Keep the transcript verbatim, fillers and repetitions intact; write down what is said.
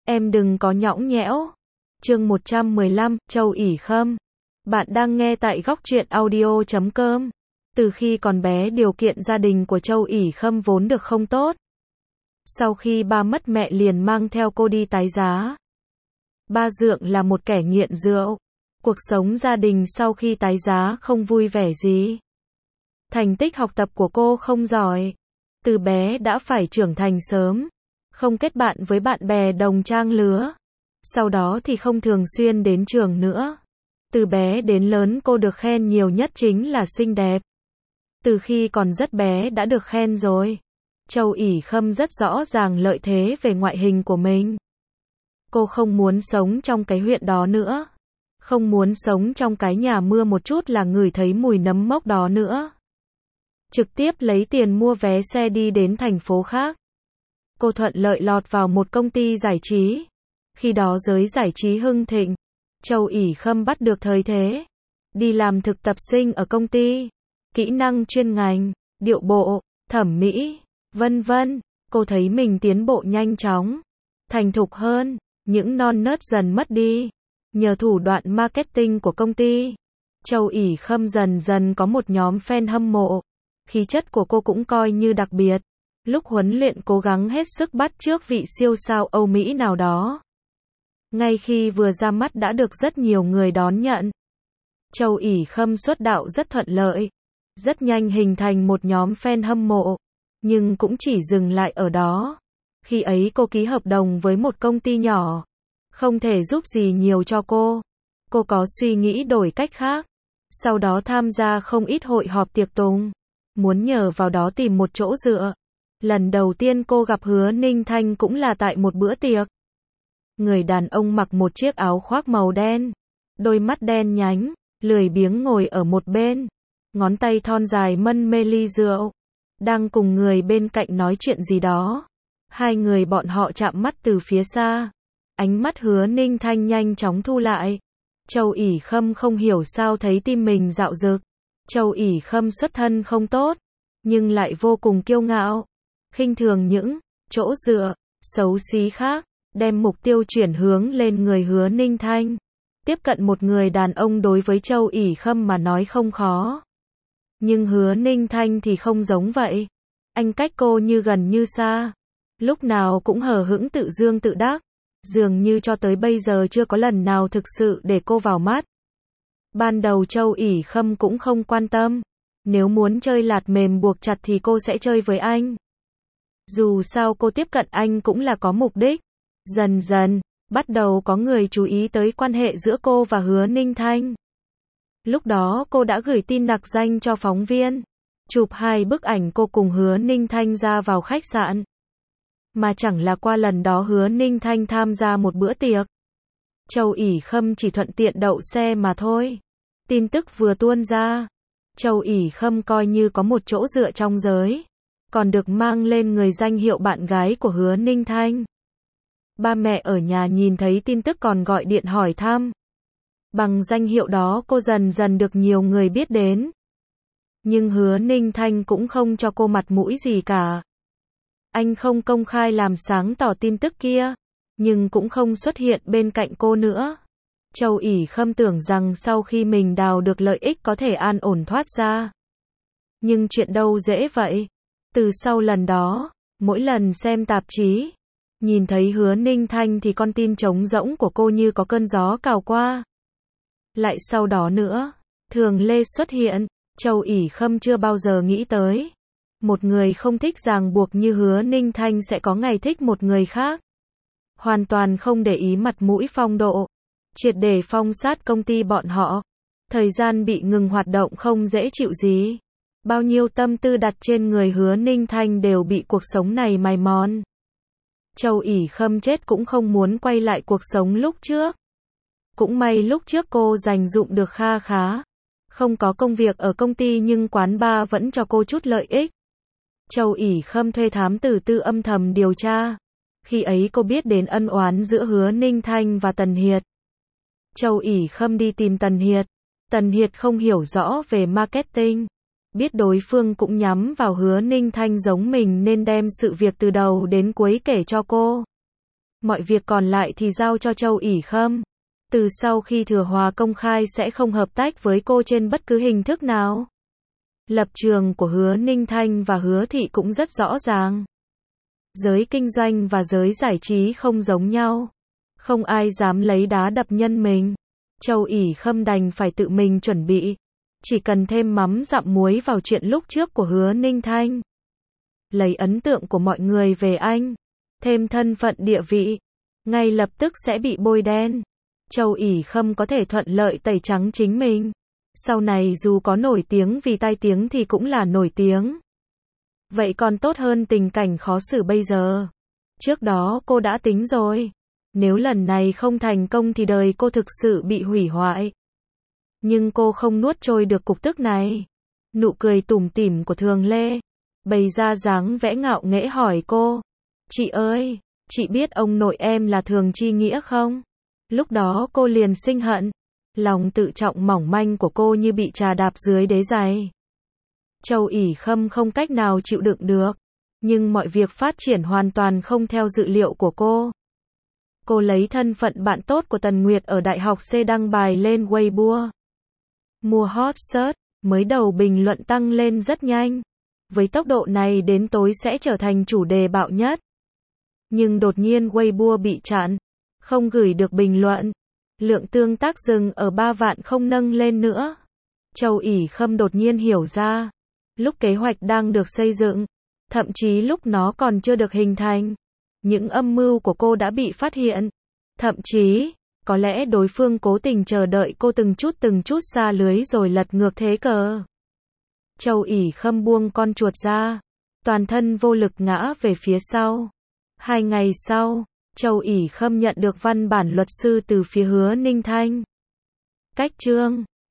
Em đừng có nhõng nhẽo. Chương một trăm mười lăm, Châu ỉ khâm. Bạn đang nghe tại góc truyện audio chấm com. Từ khi còn bé điều kiện gia đình của Châu ỉ khâm vốn được không tốt. Sau khi ba mất mẹ liền mang theo cô đi tái giá. Ba Dượng là một kẻ nghiện rượu. Cuộc sống gia đình sau khi tái giá không vui vẻ gì. Thành tích học tập của cô không giỏi. Từ bé đã phải trưởng thành sớm. Không kết bạn với bạn bè đồng trang lứa. Sau đó thì không thường xuyên đến trường nữa. Từ bé đến lớn cô được khen nhiều nhất chính là xinh đẹp. Từ khi còn rất bé đã được khen rồi. Châu ỉ khâm rất rõ ràng lợi thế về ngoại hình của mình. Cô không muốn sống trong cái huyện đó nữa. Không muốn sống trong cái nhà mưa một chút là ngửi thấy mùi nấm mốc đó nữa. Trực tiếp lấy tiền mua vé xe đi đến thành phố khác. Cô thuận lợi lọt vào một công ty giải trí. Khi đó giới giải trí hưng thịnh. Châu ỉ khâm bắt được thời thế. Đi làm thực tập sinh ở công ty. Kỹ năng chuyên ngành, điệu bộ, thẩm mỹ, vân vân. Cô thấy mình tiến bộ nhanh chóng. Thành thục hơn. Những non nớt dần mất đi. Nhờ thủ đoạn marketing của công ty. Châu ỉ khâm dần dần có một nhóm fan hâm mộ. Khí chất của cô cũng coi như đặc biệt. Lúc huấn luyện cố gắng hết sức bắt chước vị siêu sao Âu Mỹ nào đó. Ngay khi vừa ra mắt đã được rất nhiều người đón nhận. Châu ỉ khâm xuất đạo rất thuận lợi. Rất nhanh hình thành một nhóm fan hâm mộ. Nhưng cũng chỉ dừng lại ở đó. Khi ấy cô ký hợp đồng với một công ty nhỏ. Không thể giúp gì nhiều cho cô. Cô có suy nghĩ đổi cách khác. Sau đó tham gia không ít hội họp tiệc tùng. Muốn nhờ vào đó tìm một chỗ dựa. Lần đầu tiên cô gặp Hứa Ninh Thanh cũng là tại một bữa tiệc. Người đàn ông mặc một chiếc áo khoác màu đen. Đôi mắt đen nhánh, lười biếng ngồi ở một bên. Ngón tay thon dài mân mê ly rượu. Đang cùng người bên cạnh nói chuyện gì đó. Hai người bọn họ chạm mắt từ phía xa. Ánh mắt Hứa Ninh Thanh nhanh chóng thu lại. Châu ỉ khâm không hiểu sao thấy tim mình dạo dực. Châu ỉ khâm xuất thân không tốt. Nhưng lại vô cùng kiêu ngạo. Khinh thường những chỗ dựa xấu xí khác. Đem mục tiêu chuyển hướng lên người Hứa Ninh Thanh. Tiếp cận một người đàn ông đối với Châu ỉ khâm mà nói không khó. Nhưng Hứa Ninh Thanh thì không giống vậy. Anh cách cô như gần như xa. Lúc nào cũng hờ hững tự dương tự đắc. Dường như cho tới bây giờ chưa có lần nào thực sự để cô vào mắt. Ban đầu Châu ỉ khâm cũng không quan tâm. Nếu muốn chơi lạt mềm buộc chặt thì cô sẽ chơi với anh. Dù sao cô tiếp cận anh cũng là có mục đích. Dần dần, bắt đầu có người chú ý tới quan hệ giữa cô và Hứa Ninh Thanh. Lúc đó cô đã gửi tin nặc danh cho phóng viên. Chụp hai bức ảnh cô cùng Hứa Ninh Thanh ra vào khách sạn. Mà chẳng là qua lần đó Hứa Ninh Thanh tham gia một bữa tiệc. Châu ỉ khâm chỉ thuận tiện đậu xe mà thôi. Tin tức vừa tuôn ra. Châu ỉ khâm coi như có một chỗ dựa trong giới. Còn được mang lên người danh hiệu bạn gái của Hứa Ninh Thanh. Ba mẹ ở nhà nhìn thấy tin tức còn gọi điện hỏi thăm. Bằng danh hiệu đó cô dần dần được nhiều người biết đến. Nhưng Hứa Ninh Thanh cũng không cho cô mặt mũi gì cả. Anh không công khai làm sáng tỏ tin tức kia. Nhưng cũng không xuất hiện bên cạnh cô nữa. Châu ỉ khâm tưởng rằng sau khi mình đào được lợi ích có thể an ổn thoát ra. Nhưng chuyện đâu dễ vậy. Từ sau lần đó, mỗi lần xem tạp chí, nhìn thấy Hứa Ninh Thanh thì con tim trống rỗng của cô như có cơn gió cào qua. Lại sau đó nữa, Thường Lê xuất hiện, Châu ỉ khâm chưa bao giờ nghĩ tới. Một người không thích ràng buộc như Hứa Ninh Thanh sẽ có ngày thích một người khác. Hoàn toàn không để ý mặt mũi phong độ. Triệt để phong sát công ty bọn họ. Thời gian bị ngừng hoạt động không dễ chịu gì. Bao nhiêu tâm tư đặt trên người Hứa Ninh Thanh đều bị cuộc sống này mài mòn. Châu ỉ khâm chết cũng không muốn quay lại cuộc sống lúc trước. Cũng may lúc trước cô dành dụm được kha khá. Không có công việc ở công ty nhưng quán bar vẫn cho cô chút lợi ích. Châu ỉ khâm thuê thám tử tư âm thầm điều tra. Khi ấy cô biết đến ân oán giữa Hứa Ninh Thanh và Tần Hiệt. Châu ỉ khâm đi tìm Tần Hiệt. Tần Hiệt không hiểu rõ về marketing. Biết đối phương cũng nhắm vào Hứa Ninh Thanh giống mình nên đem sự việc từ đầu đến cuối kể cho cô. Mọi việc còn lại thì giao cho Châu ỷ Khâm. Từ sau khi Thừa Hòa công khai sẽ không hợp tác với cô trên bất cứ hình thức nào. Lập trường của Hứa Ninh Thanh và Hứa Thị cũng rất rõ ràng. Giới kinh doanh và giới giải trí không giống nhau. Không ai dám lấy đá đập nhân mình. Châu ỷ Khâm đành phải tự mình chuẩn bị. Chỉ cần thêm mắm dặm muối vào chuyện lúc trước của Hứa Ninh Thanh. Lấy ấn tượng của mọi người về anh. Thêm thân phận địa vị. Ngay lập tức sẽ bị bôi đen. Châu ỷ Khâm có thể thuận lợi tẩy trắng chính mình. Sau này dù có nổi tiếng vì tai tiếng thì cũng là nổi tiếng. Vậy còn tốt hơn tình cảnh khó xử bây giờ. Trước đó cô đã tính rồi. Nếu lần này không thành công thì đời cô thực sự bị hủy hoại. Nhưng cô không nuốt trôi được cục tức này. Nụ cười tủm tỉm của Thường Lê bày ra dáng vẽ ngạo nghễ hỏi cô. Chị ơi, chị biết ông nội em là Thường Chi Nghĩa không? Lúc đó cô liền sinh hận. Lòng tự trọng mỏng manh của cô như bị trà đạp dưới đế giày. Châu ỷ Khâm không cách nào chịu đựng được. Nhưng mọi việc phát triển hoàn toàn không theo dự liệu của cô. Cô lấy thân phận bạn tốt của Tần Nguyệt ở Đại học C đăng bài lên Weibo. Mua hot search, mới đầu bình luận tăng lên rất nhanh. Với tốc độ này đến tối sẽ trở thành chủ đề bạo nhất. Nhưng đột nhiên Weibo bị chặn. Không gửi được bình luận. Lượng tương tác dừng ở ba vạn không nâng lên nữa. Châu ỷ Khâm đột nhiên hiểu ra. Lúc kế hoạch đang được xây dựng. Thậm chí lúc nó còn chưa được hình thành. Những âm mưu của cô đã bị phát hiện. Thậm chí, có lẽ đối phương cố tình chờ đợi cô từng chút từng chút xa lưới rồi lật ngược thế cờ. Châu ỷ Khâm buông con chuột ra. Toàn thân vô lực ngã về phía sau. Hai ngày sau, Châu ỷ Khâm nhận được văn bản luật sư từ phía Hứa Ninh Thanh. Cách chương